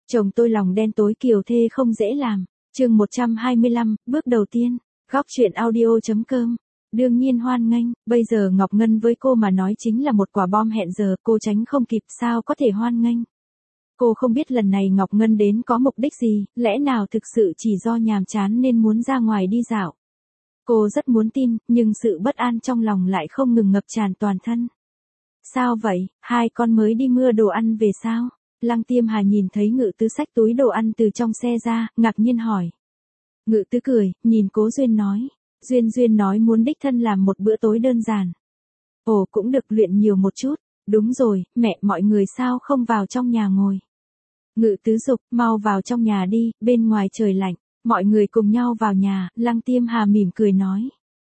Chồng tôi lòng đen tối kiều thê không dễ làm. Chương 125, bước đầu tiên. Góc truyện audio.com. Đương nhiên hoan nghênh, bây giờ Ngọc Ngân với cô mà nói chính là một quả bom hẹn giờ, cô tránh không kịp, sao có thể hoan nghênh. Cô không biết lần này Ngọc Ngân đến có mục đích gì, lẽ nào thực sự chỉ do nhàm chán nên muốn ra ngoài đi dạo. Cô rất muốn tin, nhưng sự bất an trong lòng lại không ngừng ngập tràn toàn thân. Sao vậy, hai con mới đi mua đồ ăn về sao? Lăng Tiêm Hà nhìn thấy Ngự Tứ xách túi đồ ăn từ trong xe ra, ngạc nhiên hỏi. Ngự Tứ cười, nhìn Cố Duyên nói. Duyên nói muốn đích thân làm một bữa tối đơn giản. Ồ, cũng được, luyện nhiều một chút. Đúng rồi, mẹ, mọi người sao không vào trong nhà ngồi. Ngự Tứ giục, mau vào trong nhà đi, bên ngoài trời lạnh. Mọi người cùng nhau vào nhà, Lăng Tiêm Hà mỉm cười nói.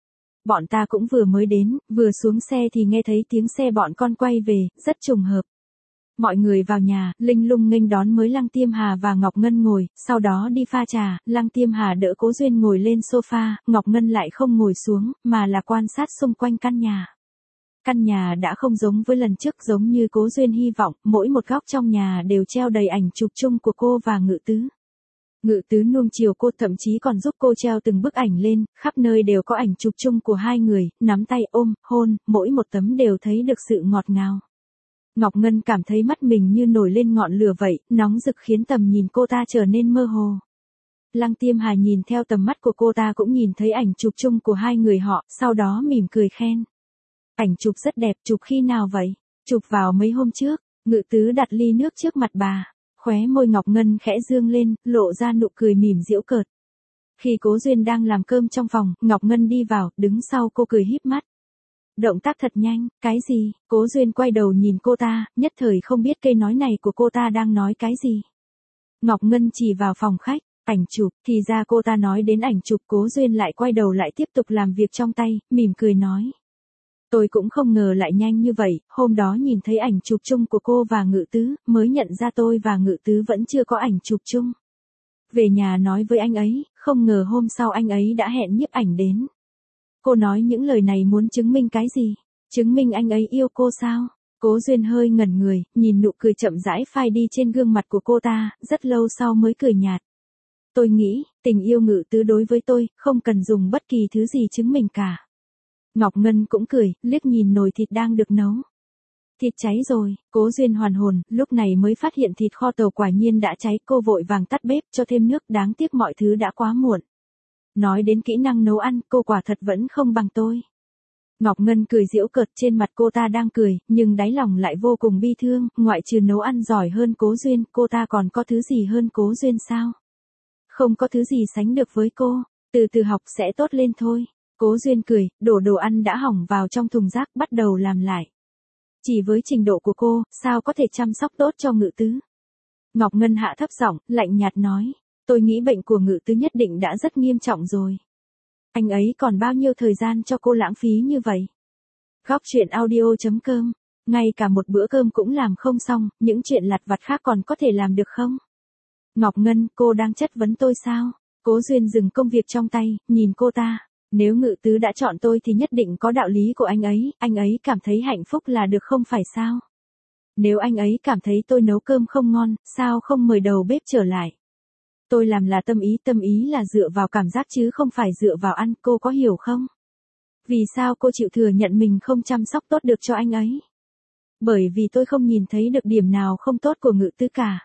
Bọn ta cũng vừa mới đến, vừa xuống xe thì nghe thấy tiếng xe bọn con quay về, rất trùng hợp. Mọi người vào nhà, Linh Lung nghênh đón mới Lăng Tiêm Hà và Ngọc Ngân ngồi, sau đó đi pha trà, Lăng Tiêm Hà đỡ Cố Duyên ngồi lên sofa, Ngọc Ngân lại không ngồi xuống, mà là quan sát xung quanh căn nhà. Căn nhà đã không giống với lần trước, giống như Cố Duyên hy vọng, mỗi một góc trong nhà đều treo đầy ảnh chụp chung của cô và Ngự Tứ. Ngự Tứ nuông chiều cô, thậm chí còn giúp cô treo từng bức ảnh lên, khắp nơi đều có ảnh chụp chung của hai người, nắm tay ôm, hôn, mỗi một tấm đều thấy được sự ngọt ngào. Ngọc Ngân cảm thấy mắt mình như nổi lên ngọn lửa vậy, nóng rực khiến tầm nhìn cô ta trở nên mơ hồ. Lăng Tiêm Hà nhìn theo tầm mắt của cô ta cũng nhìn thấy ảnh chụp chung của hai người họ, sau đó mỉm cười khen. Ảnh chụp rất đẹp, chụp khi nào vậy? Chụp vào mấy hôm trước. Ngự Tứ đặt ly nước trước mặt bà. Khóe môi Ngọc Ngân khẽ dương lên, lộ ra nụ cười mỉm giễu cợt. Khi Cố Duyên đang làm cơm trong phòng, Ngọc Ngân đi vào, đứng sau cô cười híp mắt. Động tác thật nhanh, cái gì? Cố Duyên quay đầu nhìn cô ta, nhất thời không biết cây nói này của cô ta đang nói cái gì. Ngọc Ngân chỉ vào phòng khách, ảnh chụp, thì ra cô ta nói đến ảnh chụp. Cố Duyên lại quay đầu lại tiếp tục làm việc trong tay, mỉm cười nói. Tôi cũng không ngờ lại nhanh như vậy, hôm đó nhìn thấy ảnh chụp chung của cô và Ngự Tứ, mới nhận ra tôi và Ngự Tứ vẫn chưa có ảnh chụp chung. Về nhà nói với anh ấy, không ngờ hôm sau anh ấy đã hẹn nhiếp ảnh đến. Cô nói những lời này muốn chứng minh cái gì? Chứng minh anh ấy yêu cô sao? Cố Duyên hơi ngẩn người, nhìn nụ cười chậm rãi phai đi trên gương mặt của cô ta, rất lâu sau mới cười nhạt. Tôi nghĩ, tình yêu Ngự Tứ đối với tôi, không cần dùng bất kỳ thứ gì chứng minh cả. Ngọc Ngân cũng cười, liếc nhìn nồi thịt đang được nấu. Thịt cháy rồi, Cố Duyên hoàn hồn, lúc này mới phát hiện thịt kho tàu quả nhiên đã cháy, cô vội vàng tắt bếp cho thêm nước, đáng tiếc mọi thứ đã quá muộn. Nói đến kỹ năng nấu ăn, cô quả thật vẫn không bằng tôi. Ngọc Ngân cười giễu cợt, trên mặt cô ta đang cười, nhưng đáy lòng lại vô cùng bi thương, ngoại trừ nấu ăn giỏi hơn Cố Duyên, cô ta còn có thứ gì hơn Cố Duyên sao? Không có thứ gì sánh được với cô, từ từ học sẽ tốt lên thôi. Cố Duyên cười, đổ đồ ăn đã hỏng vào trong thùng rác, bắt đầu làm lại. Chỉ với trình độ của cô, sao có thể chăm sóc tốt cho Ngự Tứ? Ngọc Ngân hạ thấp giọng, lạnh nhạt nói. Tôi nghĩ bệnh của Ngự Tứ nhất định đã rất nghiêm trọng rồi. Anh ấy còn bao nhiêu thời gian cho cô lãng phí như vậy? Góc truyện audio.com. Ngay cả một bữa cơm cũng làm không xong, những chuyện lặt vặt khác còn có thể làm được không? Ngọc Ngân, cô đang chất vấn tôi sao? Cố Duyên dừng công việc trong tay, nhìn cô ta. Nếu Ngự Tứ đã chọn tôi thì nhất định có đạo lý của anh ấy cảm thấy hạnh phúc là được không phải sao? Nếu anh ấy cảm thấy tôi nấu cơm không ngon, sao không mời đầu bếp trở lại? Tôi làm là tâm ý là dựa vào cảm giác chứ không phải dựa vào ăn, cô có hiểu không? Vì sao cô chịu thừa nhận mình không chăm sóc tốt được cho anh ấy? Bởi vì tôi không nhìn thấy được điểm nào không tốt của Ngự Tứ cả.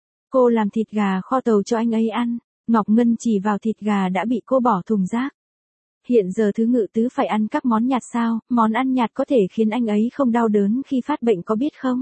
Cô làm thịt gà kho tàu cho anh ấy ăn, Ngọc Ngân chỉ vào thịt gà đã bị cô bỏ thùng rác. Hiện giờ thứ Ngự Tứ phải ăn các món nhạt sao, món ăn nhạt có thể khiến anh ấy không đau đớn khi phát bệnh có biết không?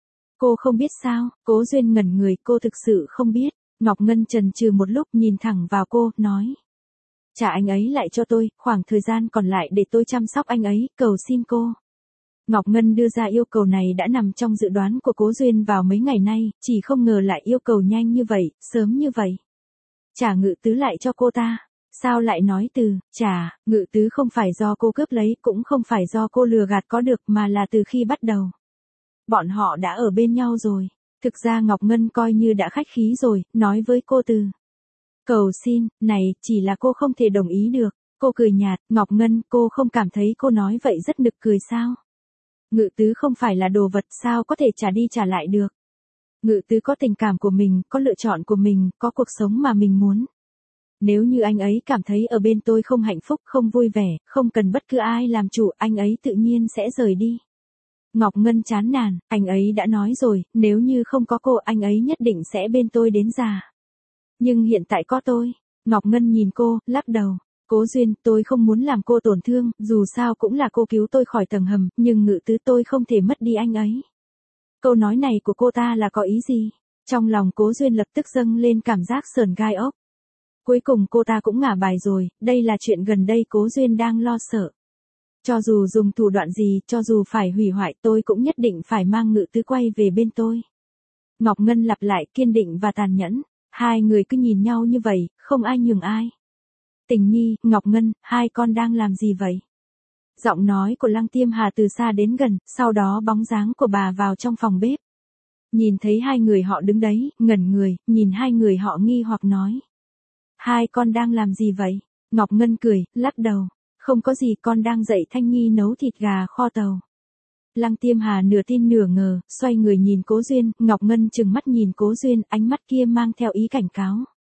Cô không biết sao? Cố Duyên ngẩn người, cô thực sự không biết. Ngọc Ngân chần chừ một lúc, nhìn thẳng vào cô, nói. Trả anh ấy lại cho tôi, khoảng thời gian còn lại để tôi chăm sóc anh ấy, cầu xin cô. Ngọc Ngân đưa ra yêu cầu này đã nằm trong dự đoán của Cố Duyên vào mấy ngày nay, chỉ không ngờ lại yêu cầu nhanh như vậy, sớm như vậy. Trả Ngự Tứ lại cho cô ta. Sao lại nói từ, trả, Ngự Tứ không phải do cô cướp lấy, cũng không phải do cô lừa gạt có được, mà là từ khi bắt đầu. Bọn họ đã ở bên nhau rồi. Thực ra Ngọc Ngân coi như đã khách khí rồi, nói với cô từ. Cầu xin, này, chỉ là cô không thể đồng ý được. Cô cười nhạt, Ngọc Ngân, cô không cảm thấy cô nói vậy rất nực cười sao? Ngự Tứ không phải là đồ vật, sao có thể trả đi trả lại được? Ngự tứ có tình cảm của mình, có lựa chọn của mình, có cuộc sống mà mình muốn. Nếu như anh ấy cảm thấy ở bên tôi không hạnh phúc, không vui vẻ, không cần bất cứ ai làm chủ, anh ấy tự nhiên sẽ rời đi. Ngọc Ngân chán nản, anh ấy đã nói rồi, nếu như không có cô anh ấy nhất định sẽ bên tôi đến già. Nhưng hiện tại có tôi. Ngọc Ngân nhìn cô, lắc đầu. Cố Duyên, tôi không muốn làm cô tổn thương, dù sao cũng là cô cứu tôi khỏi tầng hầm, nhưng Ngự tứ tôi không thể mất đi anh ấy. Câu nói này của cô ta là có ý gì? Trong lòng Cố Duyên lập tức dâng lên cảm giác sởn gai ốc. Cuối cùng cô ta cũng ngả bài rồi, đây là chuyện gần đây Cố Duyên đang lo sợ. Cho dù dùng thủ đoạn gì, cho dù phải hủy hoại tôi cũng nhất định phải mang Ngự tứ quay về bên tôi. Ngọc Ngân lặp lại kiên định và tàn nhẫn. Hai người cứ nhìn nhau như vậy, không ai nhường ai. Tình Nhi, Ngọc Ngân, hai con đang làm gì vậy? Giọng nói của Lăng Tiêm Hà từ xa đến gần, sau đó bóng dáng của bà vào trong phòng bếp. Nhìn thấy hai người họ đứng đấy, ngẩn người, nhìn hai người họ nghi hoặc nói. Hai con đang làm gì vậy? Ngọc Ngân cười, lắc đầu. Không có gì, con đang dạy Thanh Nhi nấu thịt gà kho tàu. Lăng Tiêm Hà nửa tin nửa ngờ, xoay người nhìn Cố Duyên, Ngọc Ngân trừng mắt nhìn Cố Duyên, ánh mắt kia mang theo ý cảnh cáo.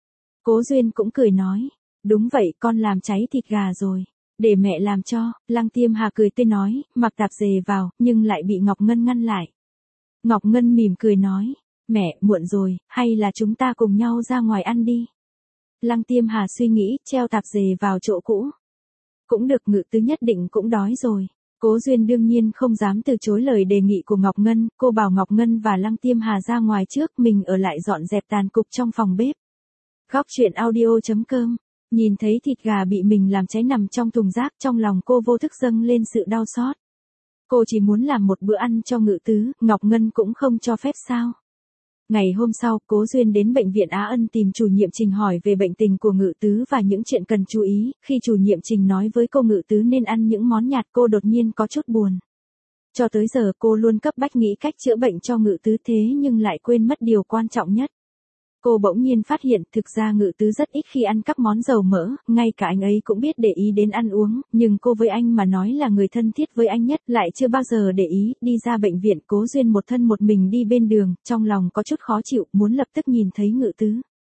Cố Duyên cũng cười nói, đúng vậy, con làm cháy thịt gà rồi, để mẹ làm cho. Lăng Tiêm Hà cười tươi nói, mặc tạp dề vào, nhưng lại bị Ngọc Ngân ngăn lại. Ngọc Ngân mỉm cười nói, mẹ, muộn rồi, hay là chúng ta cùng nhau ra ngoài ăn đi. Lăng Tiêm Hà suy nghĩ, treo tạp dề vào chỗ cũ. Cũng được, Ngự tứ nhất định cũng đói rồi. Cố Duyên đương nhiên không dám từ chối lời đề nghị của Ngọc Ngân, cô bảo Ngọc Ngân và Lăng Tiêm Hà ra ngoài trước, mình ở lại dọn dẹp tàn cục trong phòng bếp. Góc truyện audio.com. Nhìn thấy thịt gà bị mình làm cháy nằm trong thùng rác, trong lòng cô vô thức dâng lên sự đau xót. Cô chỉ muốn làm một bữa ăn cho Ngự tứ, Ngọc Ngân cũng không cho phép sao? Ngày hôm sau, Cố Duyên đến bệnh viện Á Ân tìm chủ nhiệm Trình hỏi về bệnh tình của Ngự tứ và những chuyện cần chú ý. Khi chủ nhiệm Trình nói với cô Ngự tứ nên ăn những món nhạt, cô đột nhiên có chút buồn. Cho tới giờ cô luôn cấp bách nghĩ cách chữa bệnh cho Ngự tứ thế nhưng lại quên mất điều quan trọng nhất. Cô bỗng nhiên phát hiện thực ra Ngự tứ rất ít khi ăn các món dầu mỡ, ngay cả anh ấy cũng biết để ý đến ăn uống, nhưng cô với anh mà nói là người thân thiết với anh nhất lại chưa bao giờ để ý. Đi ra bệnh viện, Cố Duyên một thân một mình đi bên đường, trong lòng có chút khó chịu, muốn lập tức nhìn thấy Ngự tứ.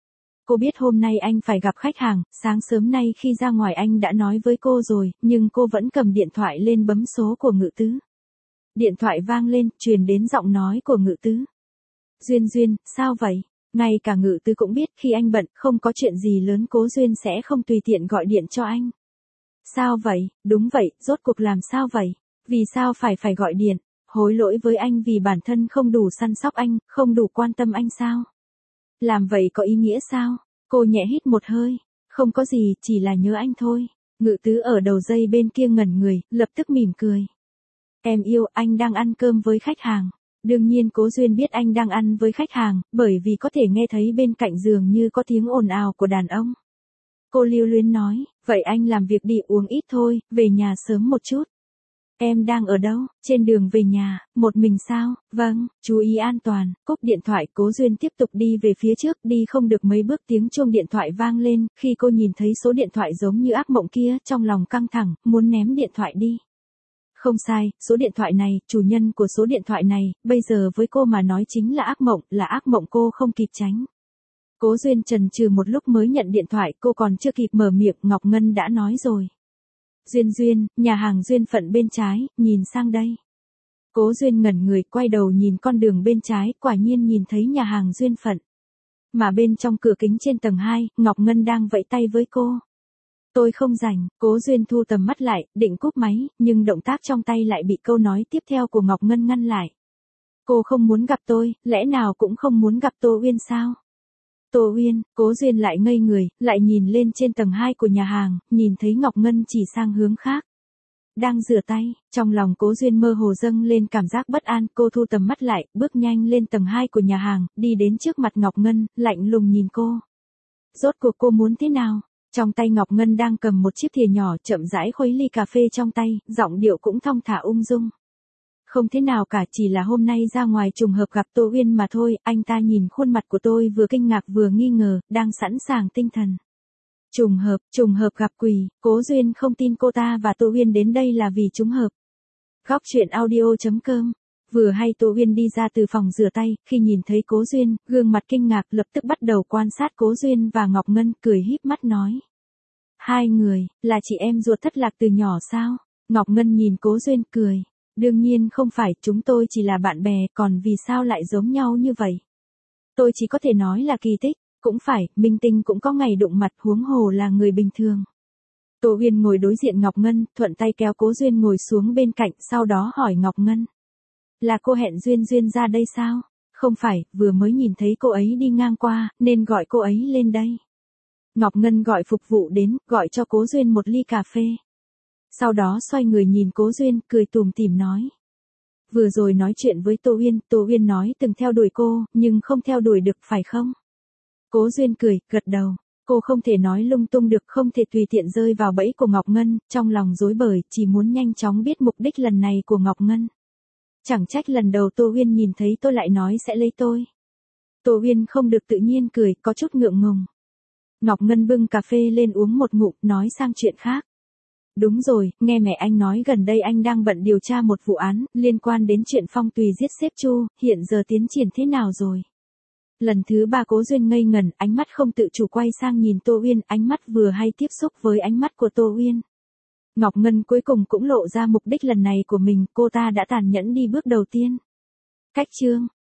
Cô biết hôm nay anh phải gặp khách hàng, sáng sớm nay khi ra ngoài anh đã nói với cô rồi, nhưng cô vẫn cầm điện thoại lên bấm số của Ngự tứ. Điện thoại vang lên, truyền đến giọng nói của Ngự tứ. Duyên Duyên, sao vậy? Ngay cả Ngự tứ cũng biết khi anh bận, không có chuyện gì lớn Cố Duyên sẽ không tùy tiện gọi điện cho anh. Sao vậy? Đúng vậy, rốt cuộc làm sao vậy? Vì sao phải gọi điện? Hối lỗi với anh vì bản thân không đủ săn sóc anh, không đủ quan tâm anh sao? Làm vậy có ý nghĩa sao? Cô nhẹ hít một hơi. Không có gì, chỉ là nhớ anh thôi. Ngự tứ ở đầu dây bên kia ngẩn người, lập tức mỉm cười. Em yêu, anh đang ăn cơm với khách hàng. Đương nhiên Cố Duyên biết anh đang ăn với khách hàng, bởi vì có thể nghe thấy bên cạnh giường như có tiếng ồn ào của đàn ông. Cô lưu luyến nói, vậy anh làm việc đi, uống ít thôi, về nhà sớm một chút. Em đang ở đâu? Trên đường về nhà, một mình sao? Vâng, chú ý an toàn. Cúp điện thoại, Cố Duyên tiếp tục đi về phía trước, đi không được mấy bước tiếng chuông điện thoại vang lên, khi cô nhìn thấy số điện thoại giống như ác mộng kia, trong lòng căng thẳng, muốn ném điện thoại đi. Không sai, số điện thoại này, chủ nhân của số điện thoại này, bây giờ với cô mà nói chính là ác mộng cô không kịp tránh. Cố Duyên chần chừ một lúc mới nhận điện thoại, cô còn chưa kịp mở miệng, Ngọc Ngân đã nói rồi. Duyên Duyên, nhà hàng Duyên Phận bên trái, nhìn sang đây. Cố Duyên ngẩn người, quay đầu nhìn con đường bên trái, quả nhiên nhìn thấy nhà hàng Duyên Phận. Mà bên trong cửa kính trên tầng 2, Ngọc Ngân đang vẫy tay với cô. Tôi không rảnh. Cố Duyên thu tầm mắt lại, định cúp máy, nhưng động tác trong tay lại bị câu nói tiếp theo của Ngọc Ngân ngăn lại. Cô không muốn gặp tôi, lẽ nào cũng không muốn gặp Tô Uyên sao? Tô Uyên, Cố Duyên lại ngây người, lại nhìn lên trên tầng 2 của nhà hàng, nhìn thấy Ngọc Ngân chỉ sang hướng khác. Đang rửa tay, trong lòng Cố Duyên mơ hồ dâng lên cảm giác bất an, cô thu tầm mắt lại, bước nhanh lên tầng 2 của nhà hàng, đi đến trước mặt Ngọc Ngân, lạnh lùng nhìn cô. Rốt cuộc cô muốn thế nào? Trong tay Ngọc Ngân đang cầm một chiếc thìa nhỏ, chậm rãi khuấy ly cà phê trong tay, giọng điệu cũng thong thả ung dung. Không thế nào cả, chỉ là hôm nay ra ngoài trùng hợp gặp Tô Uyên mà thôi. Anh ta nhìn khuôn mặt của tôi vừa kinh ngạc vừa nghi ngờ, đang sẵn sàng tinh thần. Trùng hợp gặp quỷ. Cố Duyên không tin cô ta và Tô Uyên đến đây là vì trùng hợp. Góc truyện audio.com Vừa hay Tô Uyên đi ra từ phòng rửa tay, khi nhìn thấy Cố Duyên, gương mặt kinh ngạc lập tức bắt đầu quan sát Cố Duyên và Ngọc Ngân, cười híp mắt nói. Hai người, là chị em ruột thất lạc từ nhỏ sao? Ngọc Ngân nhìn Cố Duyên cười. Đương nhiên không phải, chúng tôi chỉ là bạn bè, còn vì sao lại giống nhau như vậy? Tôi chỉ có thể nói là kỳ tích, cũng phải, minh tinh cũng có ngày đụng mặt, huống hồ là người bình thường. Tô Uyên ngồi đối diện Ngọc Ngân, thuận tay kéo Cố Duyên ngồi xuống bên cạnh, sau đó hỏi Ngọc Ngân. Là cô hẹn Duyên ra đây sao? Không phải, vừa mới nhìn thấy cô ấy đi ngang qua, nên gọi cô ấy lên đây. Ngọc Ngân gọi phục vụ đến, gọi cho Cố Duyên một ly cà phê. Sau đó xoay người nhìn Cố Duyên, cười tủm tỉm nói. Vừa rồi nói chuyện với Tô Uyên nói từng theo đuổi cô, nhưng không theo đuổi được phải không? Cố Duyên cười, gật đầu. Cô không thể nói lung tung được, không thể tùy tiện rơi vào bẫy của Ngọc Ngân, trong lòng rối bời, chỉ muốn nhanh chóng biết mục đích lần này của Ngọc Ngân. Chẳng trách lần đầu Tô Uyên nhìn thấy tôi lại nói sẽ lấy tôi. Tô Uyên không được tự nhiên cười, có chút ngượng ngùng. Ngọc Ngân bưng cà phê lên uống một ngụm, nói sang chuyện khác. Đúng rồi, nghe mẹ anh nói gần đây anh đang bận điều tra một vụ án, liên quan đến chuyện Phong Tùy giết sếp Chu, hiện giờ tiến triển thế nào rồi? Lần thứ ba Cố Duyên ngây ngẩn, ánh mắt không tự chủ quay sang nhìn Tô Uyên, ánh mắt vừa hay tiếp xúc với ánh mắt của Tô Uyên. Ngọc Ngân cuối cùng cũng lộ ra mục đích lần này của mình, cô ta đã tàn nhẫn đi bước đầu tiên. Cách chương